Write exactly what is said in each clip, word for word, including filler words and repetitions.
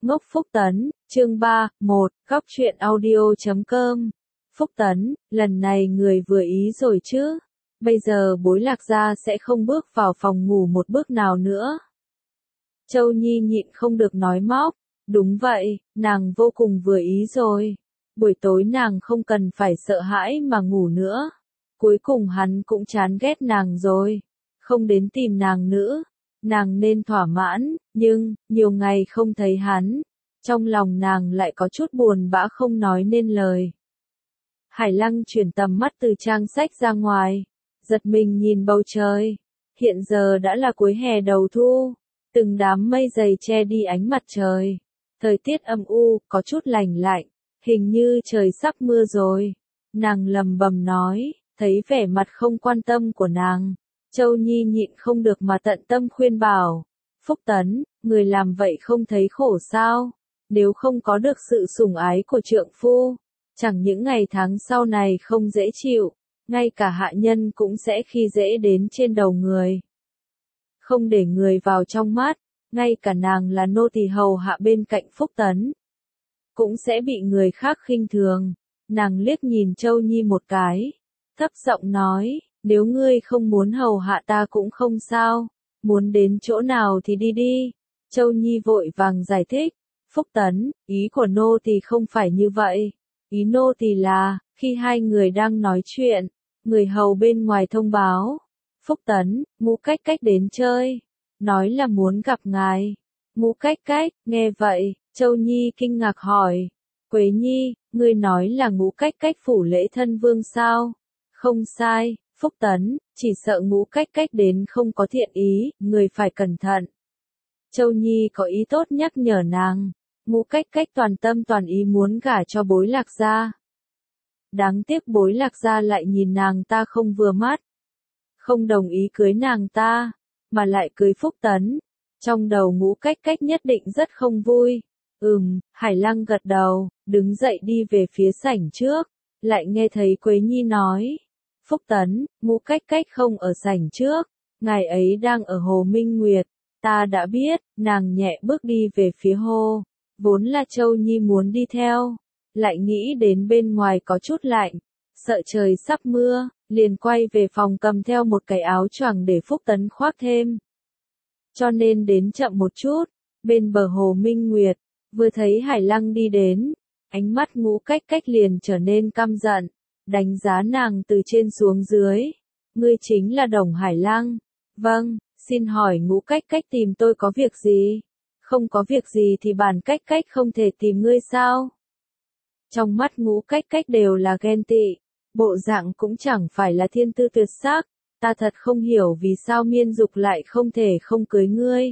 Ngốc Phúc Tấn, chương ba, một, góc truyện audio chấm com. Phúc Tấn, lần này người vừa ý rồi chứ? Bây giờ Bối Lạc Gia sẽ không bước vào phòng ngủ một bước nào nữa. Châu Nhi nhịn không được nói móc. Đúng vậy, nàng vô cùng vừa ý rồi. Buổi tối nàng không cần phải sợ hãi mà ngủ nữa. Cuối cùng hắn cũng chán ghét nàng rồi. Không đến tìm nàng nữa. Nàng nên thỏa mãn, nhưng, nhiều ngày không thấy hắn. Trong lòng nàng lại có chút buồn bã không nói nên lời. Hải Lăng chuyển tầm mắt từ trang sách ra ngoài. Giật mình nhìn bầu trời. Hiện giờ đã là cuối hè đầu thu. Từng đám mây dày che đi ánh mặt trời. Thời tiết âm u, có chút lành lạnh. Hình như trời sắp mưa rồi. Nàng lầm bầm nói, thấy vẻ mặt không quan tâm của nàng. Châu Nhi nhịn không được mà tận tâm khuyên bảo. Phúc Tấn, người làm vậy không thấy khổ sao? Nếu không có được sự sủng ái của trượng phu, chẳng những ngày tháng sau này không dễ chịu, ngay cả hạ nhân cũng sẽ khi dễ đến trên đầu người. Không để người vào trong mắt, ngay cả nàng là nô tỳ hầu hạ bên cạnh Phúc Tấn, cũng sẽ bị người khác khinh thường. Nàng liếc nhìn Châu Nhi một cái, thấp giọng nói, nếu ngươi không muốn hầu hạ ta cũng không sao, muốn đến chỗ nào thì đi đi. Châu Nhi vội vàng giải thích, Phúc Tấn, ý của nô tỳ không phải như vậy. Ý nô tỳ là, khi hai người đang nói chuyện, người hầu bên ngoài thông báo, Phúc Tấn, Ngũ Cách Cách đến chơi, nói là muốn gặp ngài. Ngũ Cách Cách, nghe vậy, Châu Nhi kinh ngạc hỏi, Quế Nhi, ngươi nói là Ngũ Cách Cách phủ lễ thân vương sao? Không sai, Phúc Tấn, chỉ sợ Ngũ Cách Cách đến không có thiện ý, người phải cẩn thận. Châu Nhi có ý tốt nhắc nhở nàng. Ngũ Cách Cách toàn tâm toàn ý muốn gả cho Bối Lạc Gia. Đáng tiếc Bối Lạc Gia lại nhìn nàng ta không vừa mắt. Không đồng ý cưới nàng ta, mà lại cưới Phúc Tấn. Trong đầu Ngũ Cách Cách nhất định rất không vui. Ừm, Hải Lăng gật đầu, đứng dậy đi về phía sảnh trước. Lại nghe thấy Quế Nhi nói. Phúc Tấn, Ngũ Cách Cách không ở sảnh trước. Ngài ấy đang ở Hồ Minh Nguyệt. Ta đã biết, nàng nhẹ bước đi về phía hồ. Vốn là Châu Nhi muốn đi theo, lại nghĩ đến bên ngoài có chút lạnh, sợ trời sắp mưa, liền quay về phòng cầm theo một cái áo choàng để Phúc Tấn khoác thêm. Cho nên đến chậm một chút, bên bờ Hồ Minh Nguyệt, vừa thấy Hải Lăng đi đến, ánh mắt Ngũ Cách Cách liền trở nên căm giận, đánh giá nàng từ trên xuống dưới. Ngươi chính là Đồng Hải Lăng? Vâng, xin hỏi Ngũ Cách Cách tìm tôi có việc gì? Không có việc gì thì bản Cách Cách không thể tìm ngươi sao? Trong mắt Ngũ Cách Cách đều là ghen tị, bộ dạng cũng chẳng phải là thiên tư tuyệt sắc, ta thật không hiểu vì sao Miên Dục lại không thể không cưới ngươi.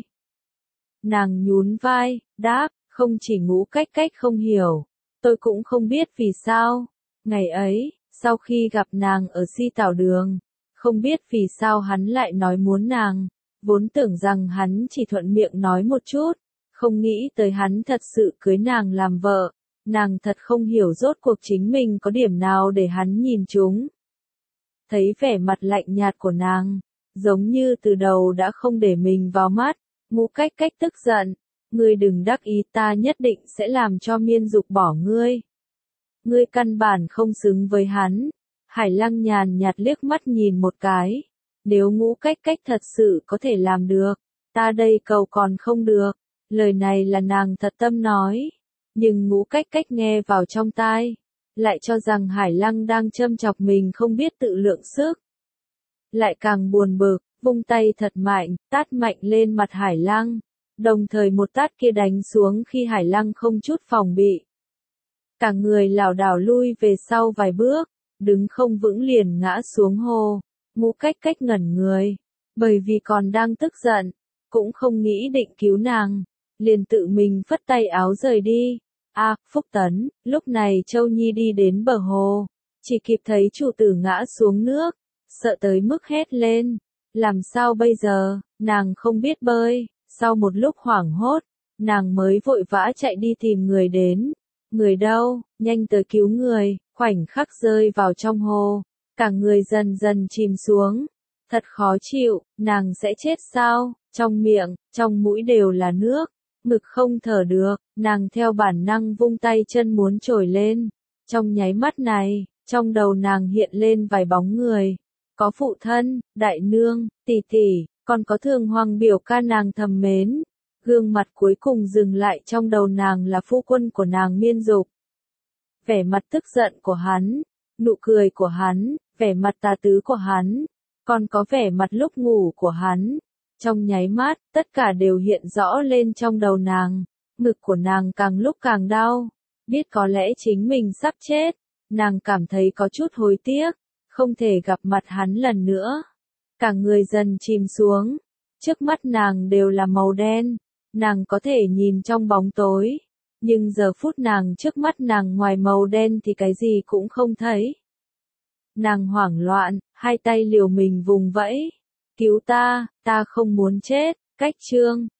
Nàng nhún vai, đáp, không chỉ Ngũ Cách Cách không hiểu, tôi cũng không biết vì sao. Ngày ấy, sau khi gặp nàng ở Si Tảo Đường, không biết vì sao hắn lại nói muốn nàng, vốn tưởng rằng hắn chỉ thuận miệng nói một chút. Không nghĩ tới hắn thật sự cưới nàng làm vợ, nàng thật không hiểu rốt cuộc chính mình có điểm nào để hắn nhìn trúng. Thấy vẻ mặt lạnh nhạt của nàng, giống như từ đầu đã không để mình vào mắt, Ngũ Cách Cách tức giận, ngươi đừng đắc ý, ta nhất định sẽ làm cho Miên Dục bỏ ngươi. Ngươi căn bản không xứng với hắn. Hải Lăng nhàn nhạt liếc mắt nhìn một cái, nếu Ngũ Cách Cách thật sự có thể làm được, ta đây cầu còn không được. Lời này là nàng thật tâm nói, nhưng Ngũ Cách Cách nghe vào trong tai, lại cho rằng Hải Lăng đang châm chọc mình không biết tự lượng sức. Lại càng buồn bực, vung tay thật mạnh, tát mạnh lên mặt Hải Lăng, đồng thời một tát kia đánh xuống khi Hải Lăng không chút phòng bị. Cả người lảo đảo lui về sau vài bước, đứng không vững liền ngã xuống hồ. Ngũ Cách Cách ngẩn người, bởi vì còn đang tức giận, cũng không nghĩ định cứu nàng. Liền tự mình phất tay áo rời đi. A, à, Phúc Tấn, lúc này Châu Nhi đi đến bờ hồ, chỉ kịp thấy chủ tử ngã xuống nước, sợ tới mức hét lên. Làm sao bây giờ, nàng không biết bơi, sau một lúc hoảng hốt, nàng mới vội vã chạy đi tìm người đến. Người đâu, nhanh tới cứu người, khoảnh khắc rơi vào trong hồ, cả người dần dần chìm xuống. Thật khó chịu, nàng sẽ chết sao, trong miệng, trong mũi đều là nước. ngực không thở được, nàng theo bản năng vung tay chân muốn trồi lên. Trong nháy mắt này, trong đầu nàng hiện lên vài bóng người. Có phụ thân, đại nương, tỷ tỷ, còn có Thường Hoàng biểu ca nàng thầm mến. Gương mặt cuối cùng dừng lại trong đầu nàng là phu quân của nàng Miên Dục. Vẻ mặt tức giận của hắn, nụ cười của hắn, vẻ mặt tà tứ của hắn, còn có vẻ mặt lúc ngủ của hắn. Trong nháy mắt, tất cả đều hiện rõ lên trong đầu nàng. Ngực của nàng càng lúc càng đau. Biết có lẽ chính mình sắp chết. Nàng cảm thấy có chút hối tiếc. Không thể gặp mặt hắn lần nữa. Cả người dần chìm xuống. Trước mắt nàng đều là màu đen. Nàng có thể nhìn trong bóng tối. Nhưng giờ phút nàng trước mắt nàng ngoài màu đen thì cái gì cũng không thấy. Nàng hoảng loạn, hai tay liều mình vùng vẫy. Cứu ta, ta không muốn chết. Cách chương